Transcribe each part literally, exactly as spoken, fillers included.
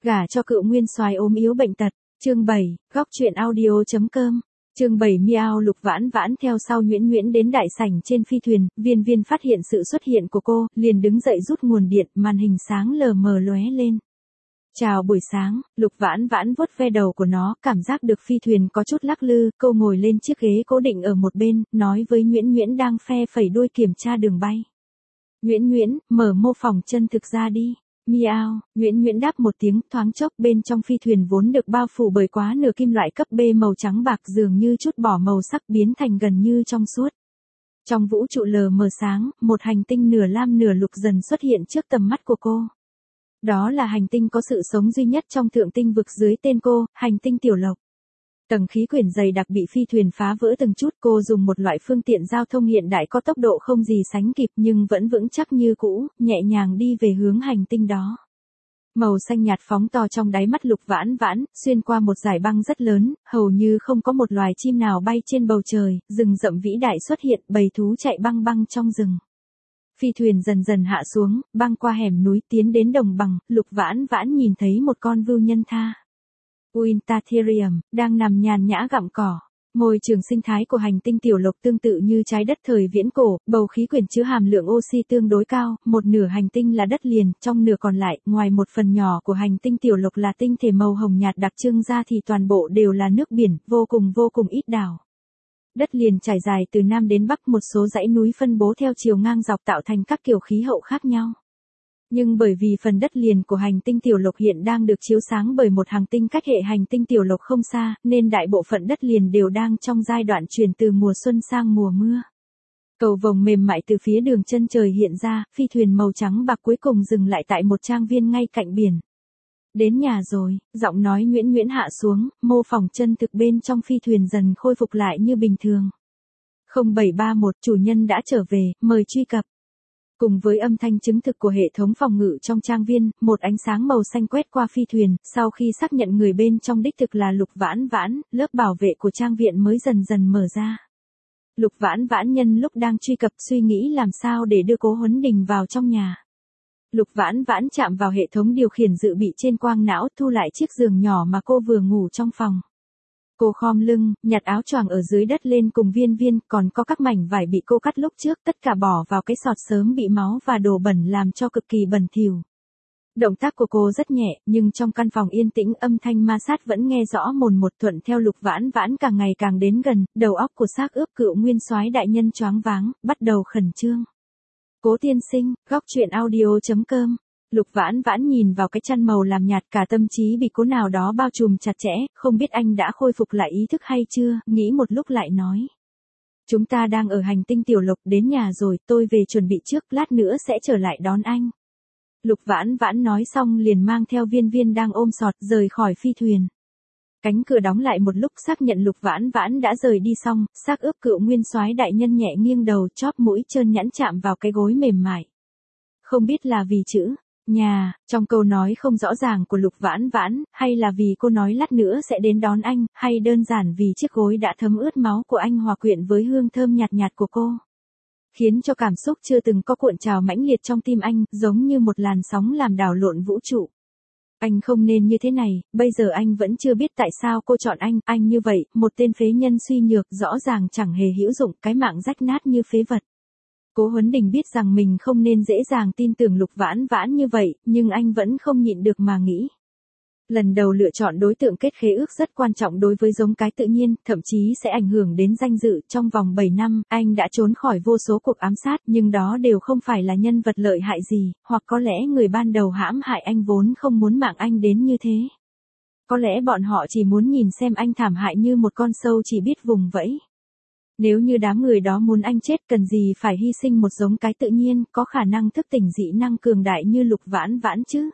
Gả cho cựu nguyên soái ốm yếu bệnh tật. Chương bảy, góc truyện audio.com. Chương bảy Miao Lục Vãn Vãn theo sau Nguyễn Nguyễn đến đại sảnh trên phi thuyền, Viên Viên phát hiện sự xuất hiện của cô, liền đứng dậy rút nguồn điện, màn hình sáng lờ mờ lóe lên. Chào buổi sáng, Lục Vãn Vãn vuốt ve đầu của nó, cảm giác được phi thuyền có chút lắc lư, cô ngồi lên chiếc ghế cố định ở một bên, nói với Nguyễn Nguyễn đang phe phẩy đuôi kiểm tra đường bay. Nguyễn Nguyễn, mở mô phỏng chân thực ra đi. Miao, Nguyễn Nguyễn đáp một tiếng, thoáng chốc bên trong phi thuyền vốn được bao phủ bởi quá nửa kim loại cấp B màu trắng bạc dường như chút bỏ màu sắc biến thành gần như trong suốt. Trong vũ trụ lờ mờ sáng, một hành tinh nửa lam nửa lục dần xuất hiện trước tầm mắt của cô. Đó là hành tinh có sự sống duy nhất trong thượng tinh vực dưới tên cô, hành tinh Tiểu Lộc. Tầng khí quyển dày đặc bị phi thuyền phá vỡ từng chút, cô dùng một loại phương tiện giao thông hiện đại có tốc độ không gì sánh kịp nhưng vẫn vững chắc như cũ, nhẹ nhàng đi về hướng hành tinh đó. Màu xanh nhạt phóng to trong đáy mắt Lục Vãn Vãn, xuyên qua một dải băng rất lớn, hầu như không có một loài chim nào bay trên bầu trời, rừng rậm vĩ đại xuất hiện, bầy thú chạy băng băng trong rừng. Phi thuyền dần dần hạ xuống, băng qua hẻm núi tiến đến đồng bằng, Lục Vãn Vãn nhìn thấy một con vưu nhân tha. Uintatherium, đang nằm nhàn nhã gặm cỏ. Môi trường sinh thái của hành tinh Tiểu Lộc tương tự như trái đất thời viễn cổ, bầu khí quyển chứa hàm lượng oxy tương đối cao, một nửa hành tinh là đất liền, trong nửa còn lại, ngoài một phần nhỏ của hành tinh Tiểu Lộc là tinh thể màu hồng nhạt đặc trưng ra thì toàn bộ đều là nước biển, vô cùng vô cùng ít đảo. Đất liền trải dài từ nam đến bắc, một số dãy núi phân bố theo chiều ngang dọc tạo thành các kiểu khí hậu khác nhau. Nhưng bởi vì phần đất liền của hành tinh Tiểu Lộc hiện đang được chiếu sáng bởi một hành tinh cách hệ hành tinh Tiểu Lộc không xa, nên đại bộ phận đất liền đều đang trong giai đoạn chuyển từ mùa xuân sang mùa mưa. Cầu vồng mềm mại từ phía đường chân trời hiện ra, phi thuyền màu trắng bạc cuối cùng dừng lại tại một trang viên ngay cạnh biển. Đến nhà rồi, giọng nói Nguyễn Nguyễn hạ xuống, mô phỏng chân thực bên trong phi thuyền dần khôi phục lại như bình thường. không bảy ba mốt chủ nhân đã trở về, mời truy cập. Cùng với âm thanh chứng thực của hệ thống phòng ngự trong trang viên, một ánh sáng màu xanh quét qua phi thuyền, sau khi xác nhận người bên trong đích thực là Lục Vãn Vãn, lớp bảo vệ của trang viện mới dần dần mở ra. Lục Vãn Vãn nhân lúc đang truy cập suy nghĩ làm sao để đưa Cố Huấn Đình vào trong nhà. Lục Vãn Vãn chạm vào hệ thống điều khiển dự bị trên quang não, thu lại chiếc giường nhỏ mà cô vừa ngủ trong phòng. Cô khom lưng, nhặt áo choàng ở dưới đất lên cùng Viên Viên, còn có các mảnh vải bị cô cắt lúc trước, tất cả bỏ vào cái sọt sớm bị máu và đồ bẩn làm cho cực kỳ bẩn thỉu. Động tác của cô rất nhẹ, nhưng trong căn phòng yên tĩnh âm thanh ma sát vẫn nghe rõ mồn một. Thuận theo Lục Vãn Vãn càng ngày càng đến gần, đầu óc của xác ướp cựu nguyên soái đại nhân choáng váng, bắt đầu khẩn trương. Cố tiên sinh, góc truyện audio.com. Lục Vãn Vãn nhìn vào cái chăn màu làm nhạt, cả tâm trí bị cố nào đó bao trùm chặt chẽ, không biết anh đã khôi phục lại ý thức hay chưa, nghĩ một lúc lại nói. Chúng ta đang ở hành tinh Tiểu Lộc, đến nhà rồi, tôi về chuẩn bị trước, lát nữa sẽ trở lại đón anh. Lục Vãn Vãn nói xong liền mang theo Viên Viên đang ôm sọt rời khỏi phi thuyền. Cánh cửa đóng lại một lúc, xác nhận Lục Vãn Vãn đã rời đi xong, xác ướp cựu nguyên soái đại nhân nhẹ nghiêng đầu, chóp mũi trơn nhẵn chạm vào cái gối mềm mại. Không biết là vì chữ nhà trong câu nói không rõ ràng của Lục Vãn Vãn, hay là vì cô nói lát nữa sẽ đến đón anh, hay đơn giản vì chiếc gối đã thấm ướt máu của anh hòa quyện với hương thơm nhạt nhạt của cô, khiến cho cảm xúc chưa từng có cuộn trào mãnh liệt trong tim anh, giống như một làn sóng làm đảo lộn vũ trụ. Anh không nên như thế này, bây giờ anh vẫn chưa biết tại sao cô chọn anh, anh như vậy, một tên phế nhân suy nhược, rõ ràng chẳng hề hữu dụng, cái mạng rách nát như phế vật. Cố Huấn Đình biết rằng mình không nên dễ dàng tin tưởng Lục Vãn Vãn như vậy, nhưng anh vẫn không nhịn được mà nghĩ. Lần đầu lựa chọn đối tượng kết khế ước rất quan trọng đối với giống cái tự nhiên, thậm chí sẽ ảnh hưởng đến danh dự. Trong vòng bảy năm, anh đã trốn khỏi vô số cuộc ám sát, nhưng đó đều không phải là nhân vật lợi hại gì, hoặc có lẽ người ban đầu hãm hại anh vốn không muốn mạng anh đến như thế. Có lẽ bọn họ chỉ muốn nhìn xem anh thảm hại như một con sâu chỉ biết vùng vẫy. Nếu như đám người đó muốn anh chết, cần gì phải hy sinh một giống cái tự nhiên, có khả năng thức tỉnh dị năng cường đại như Lục Vãn Vãn chứ?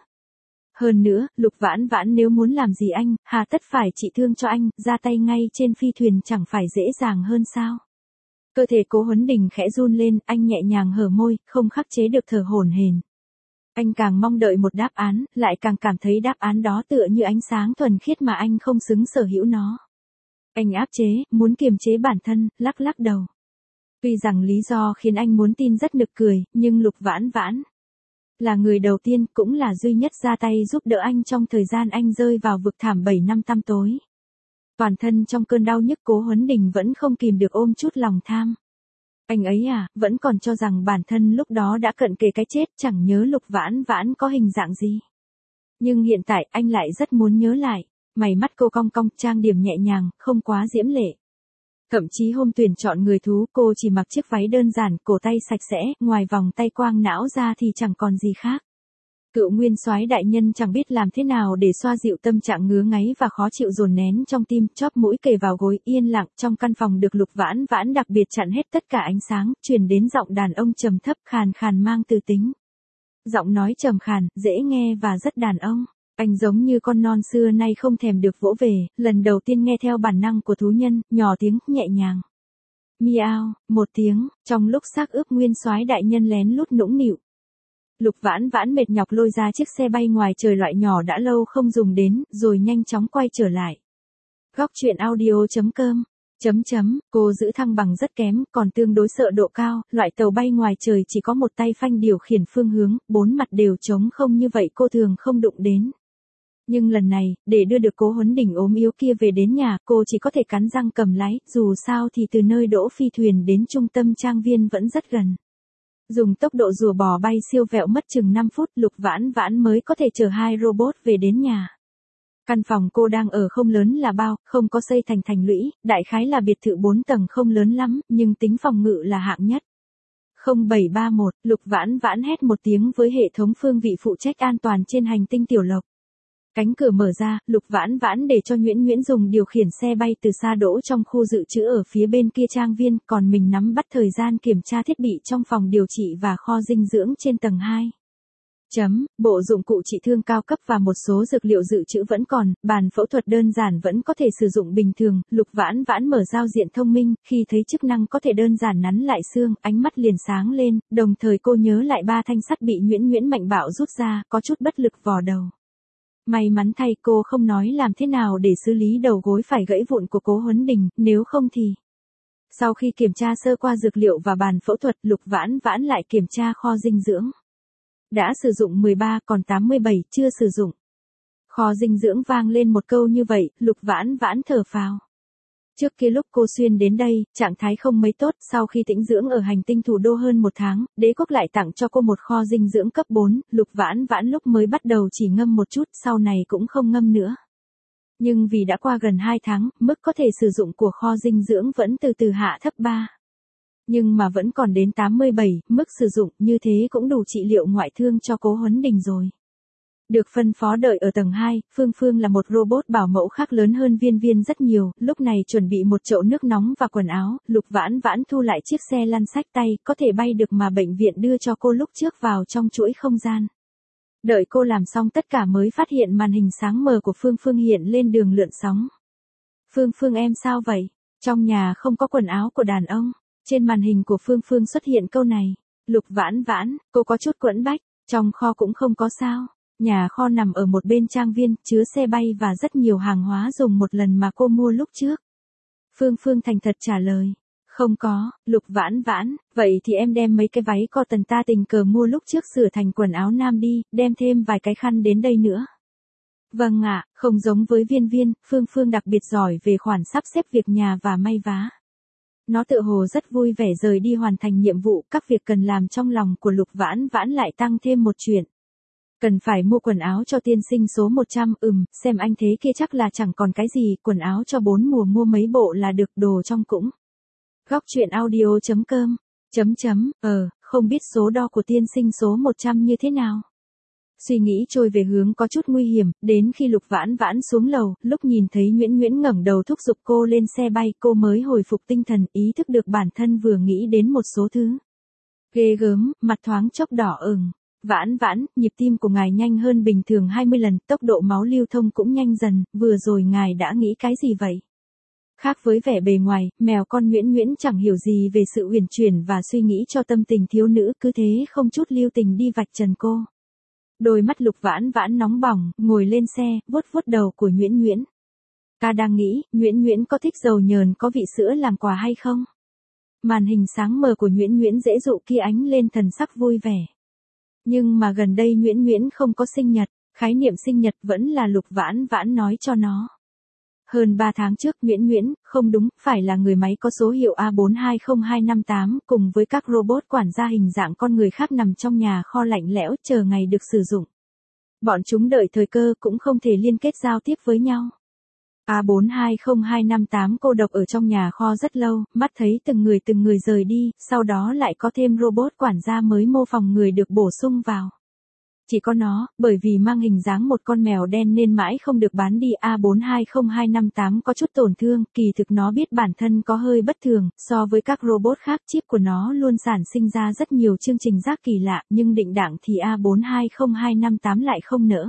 Hơn nữa, Lục Vãn Vãn nếu muốn làm gì anh, hà tất phải trị thương cho anh, ra tay ngay trên phi thuyền chẳng phải dễ dàng hơn sao? Cơ thể Cố Huấn Đình khẽ run lên, anh nhẹ nhàng hở môi, không khắc chế được thở hổn hển. Anh càng mong đợi một đáp án, lại càng cảm thấy đáp án đó tựa như ánh sáng thuần khiết mà anh không xứng sở hữu nó. Anh áp chế, muốn kiềm chế bản thân, lắc lắc đầu. Tuy rằng lý do khiến anh muốn tin rất nực cười, nhưng Lục Vãn Vãn Là người đầu tiên, cũng là duy nhất ra tay giúp đỡ anh trong thời gian anh rơi vào vực thẳm bảy năm tăm tối. Toàn thân trong cơn đau nhức, Cố Huấn Đình vẫn không kìm được ôm chút lòng tham. Anh ấy à, vẫn còn cho rằng bản thân lúc đó đã cận kề cái chết, chẳng nhớ Lục Vãn Vãn có hình dạng gì. Nhưng hiện tại anh lại rất muốn nhớ lại. Mày mắt cô cong cong, trang điểm nhẹ nhàng, không quá diễm lệ. Thậm chí hôm tuyển chọn người thú, cô chỉ mặc chiếc váy đơn giản, cổ tay sạch sẽ, ngoài vòng tay quang não ra thì chẳng còn gì khác. Cựu nguyên soái đại nhân chẳng biết làm thế nào để xoa dịu tâm trạng ngứa ngáy và khó chịu dồn nén trong tim, chóp mũi kề vào gối, yên lặng. Trong căn phòng được Lục Vãn Vãn đặc biệt chặn hết tất cả ánh sáng, truyền đến giọng đàn ông trầm thấp, khàn khàn mang tư tính. Giọng nói trầm khàn, dễ nghe và rất đàn ông. Anh giống như con non xưa nay không thèm được vỗ về, lần đầu tiên nghe theo bản năng của thú nhân, nhỏ tiếng, nhẹ nhàng. Miao, một tiếng, trong lúc xác ướp nguyên soái đại nhân lén lút nũng nịu. Lục Vãn Vãn mệt nhọc lôi ra chiếc xe bay ngoài trời loại nhỏ đã lâu không dùng đến, rồi nhanh chóng quay trở lại. Góc truyện audio chấm com Chấm chấm, cô giữ thăng bằng rất kém, còn tương đối sợ độ cao, loại tàu bay ngoài trời chỉ có một tay phanh điều khiển phương hướng, bốn mặt đều trống không, như vậy cô thường không đụng đến. Nhưng lần này, để đưa được Cố Huấn Đình ốm yếu kia về đến nhà, cô chỉ có thể cắn răng cầm lái, dù sao thì từ nơi đỗ phi thuyền đến trung tâm trang viên vẫn rất gần. Dùng tốc độ rùa bò bay siêu vẹo mất chừng năm phút, Lục Vãn Vãn mới có thể chở hai robot về đến nhà. Căn phòng cô đang ở không lớn là bao, không có xây thành thành lũy, đại khái là biệt thự bốn tầng, không lớn lắm, nhưng tính phòng ngự là hạng nhất. không bảy ba mốt, Lục Vãn Vãn hét một tiếng với hệ thống phương vị phụ trách an toàn trên hành tinh Tiểu Lộc. Cánh cửa mở ra, Lục Vãn Vãn để cho Nguyễn Nguyễn dùng điều khiển xe bay từ xa đỗ trong khu dự trữ ở phía bên kia trang viên, còn mình nắm bắt thời gian kiểm tra thiết bị trong phòng điều trị và kho dinh dưỡng trên tầng hai. Chấm, bộ dụng cụ trị thương cao cấp và một số dược liệu dự trữ vẫn còn, bàn phẫu thuật đơn giản vẫn có thể sử dụng bình thường. Lục Vãn Vãn mở giao diện thông minh, khi thấy chức năng có thể đơn giản nắn lại xương, ánh mắt liền sáng lên, đồng thời cô nhớ lại ba thanh sắt bị Nguyễn Nguyễn mạnh bạo rút ra, có chút bất lực vò đầu. May mắn thay cô không nói làm thế nào để xử lý đầu gối phải gãy vụn của Cố Huấn Đình, nếu không thì... Sau khi kiểm tra sơ qua dược liệu và bàn phẫu thuật, Lục Vãn Vãn lại kiểm tra kho dinh dưỡng. Đã sử dụng mười ba, còn tám mươi bảy chưa sử dụng. Kho dinh dưỡng vang lên một câu như vậy, Lục Vãn Vãn thở phào. Trước kia lúc cô xuyên đến đây, trạng thái không mấy tốt, sau khi tĩnh dưỡng ở hành tinh thủ đô hơn một tháng, đế quốc lại tặng cho cô một kho dinh dưỡng cấp bốn, Lục Vãn Vãn lúc mới bắt đầu chỉ ngâm một chút, sau này cũng không ngâm nữa. Nhưng vì đã qua gần hai tháng, mức có thể sử dụng của kho dinh dưỡng vẫn từ từ hạ thấp ba. Nhưng mà vẫn còn đến tám mươi bảy, mức sử dụng, như thế cũng đủ trị liệu ngoại thương cho Cố Huấn Đình rồi. Được phân phó đợi ở tầng hai, Phương Phương là một robot bảo mẫu khác lớn hơn Viên Viên rất nhiều, lúc này chuẩn bị một chậu nước nóng và quần áo, Lục Vãn Vãn thu lại chiếc xe lăn xách tay, có thể bay được mà bệnh viện đưa cho cô lúc trước vào trong chuỗi không gian. Đợi cô làm xong tất cả mới phát hiện màn hình sáng mờ của Phương Phương hiện lên đường lượn sóng. Phương Phương em sao vậy? Trong nhà không có quần áo của đàn ông. Trên màn hình của Phương Phương xuất hiện câu này. Lục Vãn Vãn, cô có chút quẫn bách, trong kho cũng không có sao. Nhà kho nằm ở một bên trang viên, chứa xe bay và rất nhiều hàng hóa dùng một lần mà cô mua lúc trước. Phương Phương thành thật trả lời. Không có. Lục Vãn Vãn, vậy thì em đem mấy cái váy cotton ta tình cờ mua lúc trước sửa thành quần áo nam đi, đem thêm vài cái khăn đến đây nữa. Vâng ạ, không giống với Viên Viên, Phương Phương đặc biệt giỏi về khoản sắp xếp việc nhà và may vá. Nó tự hồ rất vui vẻ rời đi hoàn thành nhiệm vụ, các việc cần làm trong lòng của Lục Vãn Vãn lại tăng thêm một chuyện. Cần phải mua quần áo cho tiên sinh số một trăm, ừm, xem anh thế kia chắc là chẳng còn cái gì, quần áo cho bốn mùa mua mấy bộ là được, đồ trong cũng. Góc truyện audio chấm com, chấm chấm, ờ, không biết số đo của tiên sinh số một trăm như thế nào. Suy nghĩ trôi về hướng có chút nguy hiểm, đến khi Lục Vãn Vãn xuống lầu, lúc nhìn thấy Nguyễn Nguyễn ngẩng đầu thúc giục cô lên xe bay, cô mới hồi phục tinh thần, ý thức được bản thân vừa nghĩ đến một số thứ. Ghê gớm, mặt thoáng chốc đỏ ửng. Vãn Vãn, nhịp tim của ngài nhanh hơn bình thường hai mươi lần, tốc độ máu lưu thông cũng nhanh dần, vừa rồi ngài đã nghĩ cái gì vậy? Khác với vẻ bề ngoài, mèo con Nguyễn Nguyễn chẳng hiểu gì về sự uyển chuyển và suy nghĩ cho tâm tình thiếu nữ, cứ thế không chút lưu tình đi vạch trần cô. Đôi mắt Lục Vãn Vãn nóng bỏng, ngồi lên xe, vuốt vuốt đầu của Nguyễn Nguyễn. Ta đang nghĩ, Nguyễn Nguyễn có thích dầu nhờn có vị sữa làm quà hay không? Màn hình sáng mờ của Nguyễn Nguyễn dễ dụ kia ánh lên thần sắc vui vẻ. Nhưng mà gần đây Nguyễn Nguyễn không có sinh nhật, khái niệm sinh nhật vẫn là Lục Vãn Vãn nói cho nó. Hơn ba tháng trước Nguyễn Nguyễn, không đúng, phải là người máy có số hiệu A bốn hai không hai năm tám cùng với các robot quản gia hình dạng con người khác nằm trong nhà kho lạnh lẽo chờ ngày được sử dụng. Bọn chúng đợi thời cơ cũng không thể liên kết giao tiếp với nhau. A bốn hai không hai năm tám cô độc ở trong nhà kho rất lâu, mắt thấy từng người từng người rời đi, sau đó lại có thêm robot quản gia mới mô phỏng người được bổ sung vào. Chỉ có nó, bởi vì mang hình dáng một con mèo đen nên mãi không được bán đi. A bốn hai không hai năm tám có chút tổn thương, kỳ thực nó biết bản thân có hơi bất thường, so với các robot khác chip của nó luôn sản sinh ra rất nhiều chương trình giác kỳ lạ, nhưng định đẳng thì A bốn hai không hai năm tám lại không nỡ.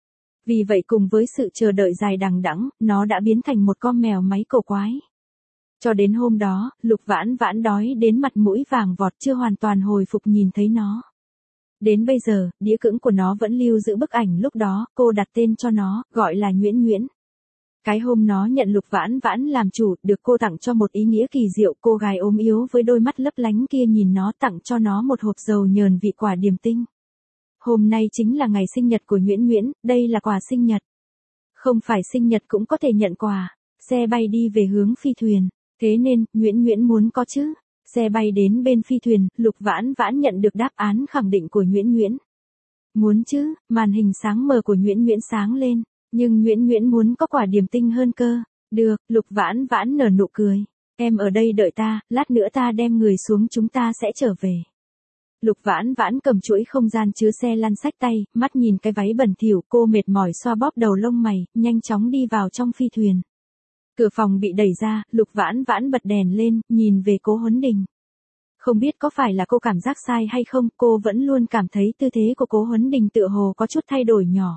Vì vậy cùng với sự chờ đợi dài đằng đẵng, nó đã biến thành một con mèo máy cổ quái. Cho đến hôm đó, Lục Vãn Vãn đói đến mặt mũi vàng vọt chưa hoàn toàn hồi phục nhìn thấy nó. Đến bây giờ, đĩa cứng của nó vẫn lưu giữ bức ảnh lúc đó, cô đặt tên cho nó, gọi là Nguyễn Nguyễn. Cái hôm nó nhận Lục Vãn Vãn làm chủ, được cô tặng cho một ý nghĩa kỳ diệu, cô gái ốm yếu với đôi mắt lấp lánh kia nhìn nó tặng cho nó một hộp dầu nhờn vị quả điềm tinh. Hôm nay chính là ngày sinh nhật của Nguyễn Nguyễn, đây là quà sinh nhật. Không phải sinh nhật cũng có thể nhận quà, xe bay đi về hướng phi thuyền, thế nên, Nguyễn Nguyễn muốn có chứ. Xe bay đến bên phi thuyền, Lục Vãn Vãn nhận được đáp án khẳng định của Nguyễn Nguyễn. Muốn chứ, màn hình sáng mờ của Nguyễn Nguyễn sáng lên, nhưng Nguyễn Nguyễn muốn có quả điềm tinh hơn cơ. Được, Lục Vãn Vãn nở nụ cười. Em ở đây đợi ta, lát nữa ta đem người xuống chúng ta sẽ trở về. Lục Vãn Vãn cầm chuỗi không gian chứa xe lăn xách tay, mắt nhìn cái váy bẩn thỉu, cô mệt mỏi xoa bóp đầu lông mày, nhanh chóng đi vào trong phi thuyền. Cửa phòng bị đẩy ra, Lục Vãn Vãn bật đèn lên, nhìn về Cố Huấn Đình. Không biết có phải là cô cảm giác sai hay không, cô vẫn luôn cảm thấy tư thế của Cố Huấn Đình tựa hồ có chút thay đổi nhỏ.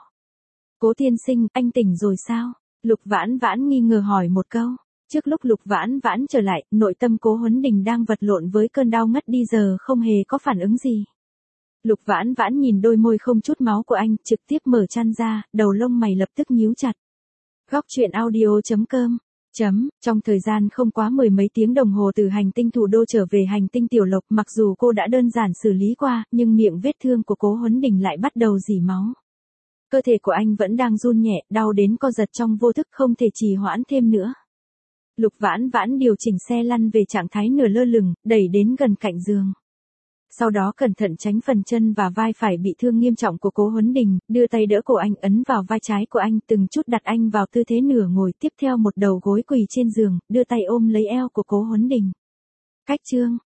Cố tiên sinh, anh tỉnh rồi sao? Lục Vãn Vãn nghi ngờ hỏi một câu. Trước lúc Lục Vãn Vãn trở lại, nội tâm Cố Huấn Đình đang vật lộn với cơn đau ngất đi giờ không hề có phản ứng gì. Lục Vãn Vãn nhìn đôi môi không chút máu của anh, trực tiếp mở chăn ra, đầu lông mày lập tức nhíu chặt. Góc truyện audio chấm com Chấm, trong thời gian không quá mười mấy tiếng đồng hồ từ hành tinh thủ đô trở về hành tinh Tiểu Lộc, mặc dù cô đã đơn giản xử lý qua, nhưng miệng vết thương của Cố Huấn Đình lại bắt đầu rỉ máu. Cơ thể của anh vẫn đang run nhẹ, đau đến co giật trong vô thức không thể trì hoãn thêm nữa. Lục Vãn Vãn điều chỉnh xe lăn về trạng thái nửa lơ lửng, đẩy đến gần cạnh giường. Sau đó cẩn thận tránh phần chân và vai phải bị thương nghiêm trọng của Cố Huấn Đình, đưa tay đỡ cổ anh ấn vào vai trái của anh, từng chút đặt anh vào tư thế nửa ngồi, tiếp theo một đầu gối quỳ trên giường, đưa tay ôm lấy eo của Cố Huấn Đình. Cách chương